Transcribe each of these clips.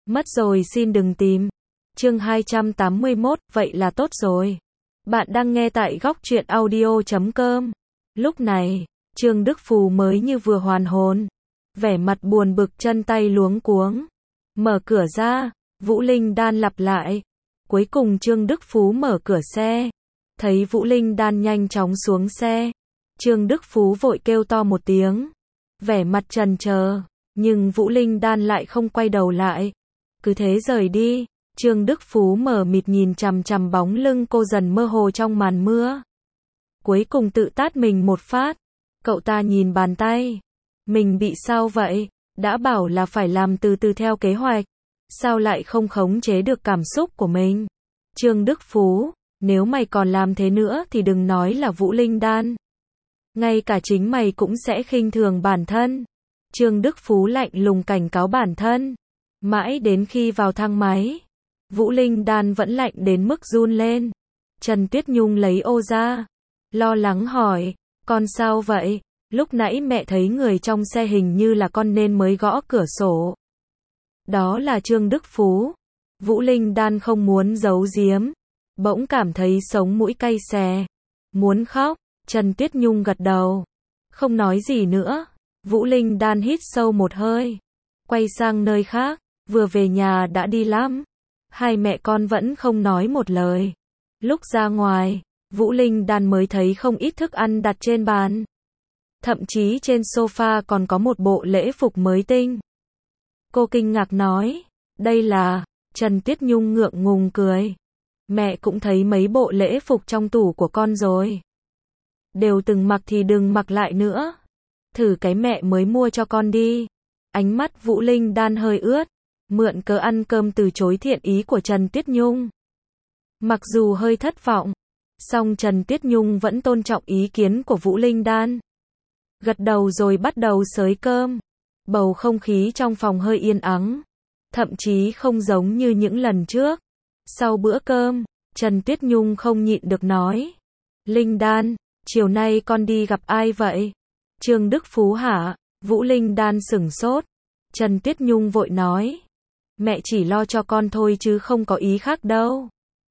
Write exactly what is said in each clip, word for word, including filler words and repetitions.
Mất rồi xin đừng tìm. Chương hai trăm tám mươi mốt, vậy là tốt rồi. Bạn đang nghe tại góc truyện audio chấm com. Lúc này, Trương Đức Phú mới như vừa hoàn hồn, vẻ mặt buồn bực chân tay luống cuống. Mở cửa ra, Vũ Linh Đan lặp lại. Cuối cùng Trương Đức Phú mở cửa xe. Thấy Vũ Linh Đan nhanh chóng xuống xe. Trương Đức Phú vội kêu to một tiếng. Vẻ mặt trần chờ, nhưng Vũ Linh Đan lại không quay đầu lại. Cứ thế rời đi. Trương Đức Phú mờ mịt nhìn chằm chằm bóng lưng cô dần mơ hồ trong màn mưa. Cuối cùng tự tát mình một phát. Cậu ta nhìn bàn tay. Mình bị sao vậy? Đã bảo là phải làm từ từ theo kế hoạch. Sao lại không khống chế được cảm xúc của mình? Trương Đức Phú, nếu mày còn làm thế nữa thì đừng nói là Vũ Linh Đan. Ngay cả chính mày cũng sẽ khinh thường bản thân. Trương Đức Phú lạnh lùng cảnh cáo bản thân. Mãi đến khi vào thang máy, Vũ Linh Đan vẫn lạnh đến mức run lên. Trần Tuyết Nhung lấy ô ra, lo lắng hỏi, con sao vậy? Lúc nãy mẹ thấy người trong xe hình như là con nên mới gõ cửa sổ. Đó là Trương Đức Phú. Vũ Linh Đan không muốn giấu giếm, bỗng cảm thấy sống mũi cay xè, muốn khóc. Trần Tuyết Nhung gật đầu, không nói gì nữa. Vũ Linh Đan hít sâu một hơi, quay sang nơi khác. Vừa về nhà đã đi lắm. Hai mẹ con vẫn không nói một lời. Lúc ra ngoài, Vũ Linh Đan mới thấy không ít thức ăn đặt trên bàn. Thậm chí trên sofa còn có một bộ lễ phục mới tinh. Cô kinh ngạc nói, đây là... Trần Tuyết Nhung ngượng ngùng cười. Mẹ cũng thấy mấy bộ lễ phục trong tủ của con rồi. Đều từng mặc thì đừng mặc lại nữa. Thử cái mẹ mới mua cho con đi. Ánh mắt Vũ Linh Đan hơi ướt. Mượn cớ ăn cơm từ chối thiện ý của Trần Tuyết Nhung. Mặc dù hơi thất vọng, song Trần Tuyết Nhung vẫn tôn trọng ý kiến của Vũ Linh Đan. Gật đầu rồi bắt đầu xới cơm. Bầu không khí trong phòng hơi yên ắng, thậm chí không giống như những lần trước. Sau bữa cơm, Trần Tuyết Nhung không nhịn được nói. Linh Đan, chiều nay con đi gặp ai vậy? Trương Đức Phú hả? Vũ Linh Đan sửng sốt. Trần Tuyết Nhung vội nói. Mẹ chỉ lo cho con thôi chứ không có ý khác đâu.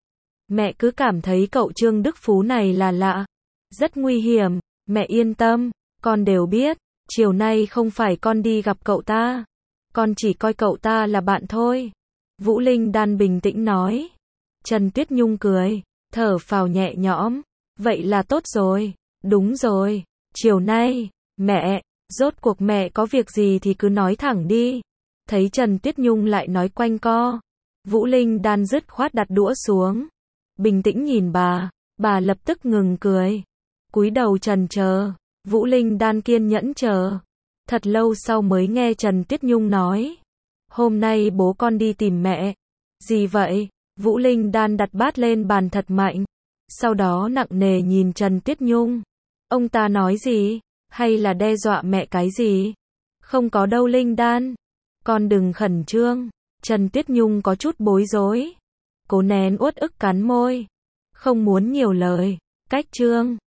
Mẹ cứ cảm thấy cậu Trương Đức Phú này là lạ, rất nguy hiểm. Mẹ yên tâm, con đều biết. Chiều nay không phải con đi gặp cậu ta, con chỉ coi cậu ta là bạn thôi. Vũ Linh Đan bình tĩnh nói. Trần Tuyết Nhung cười, thở phào nhẹ nhõm. Vậy là tốt rồi. Đúng rồi, chiều nay, mẹ, rốt cuộc mẹ có việc gì thì cứ nói thẳng đi. Thấy Trần Tuyết Nhung lại nói quanh co, Vũ Linh Đan dứt khoát đặt đũa xuống, bình tĩnh nhìn bà. Bà lập tức ngừng cười, cúi đầu trần chờ. Vũ Linh Đan kiên nhẫn chờ. Thật lâu sau mới nghe Trần Tuyết Nhung nói. Hôm nay bố con đi tìm mẹ. Gì vậy? Vũ Linh Đan đặt bát lên bàn thật mạnh. Sau đó nặng nề nhìn Trần Tuyết Nhung. Ông ta nói gì? Hay là đe dọa mẹ cái gì? Không có đâu Linh Đan. Con đừng khẩn trương. Trần Tuyết Nhung có chút bối rối, cố nén uất ức cắn môi, không muốn nhiều lời. Cách Trương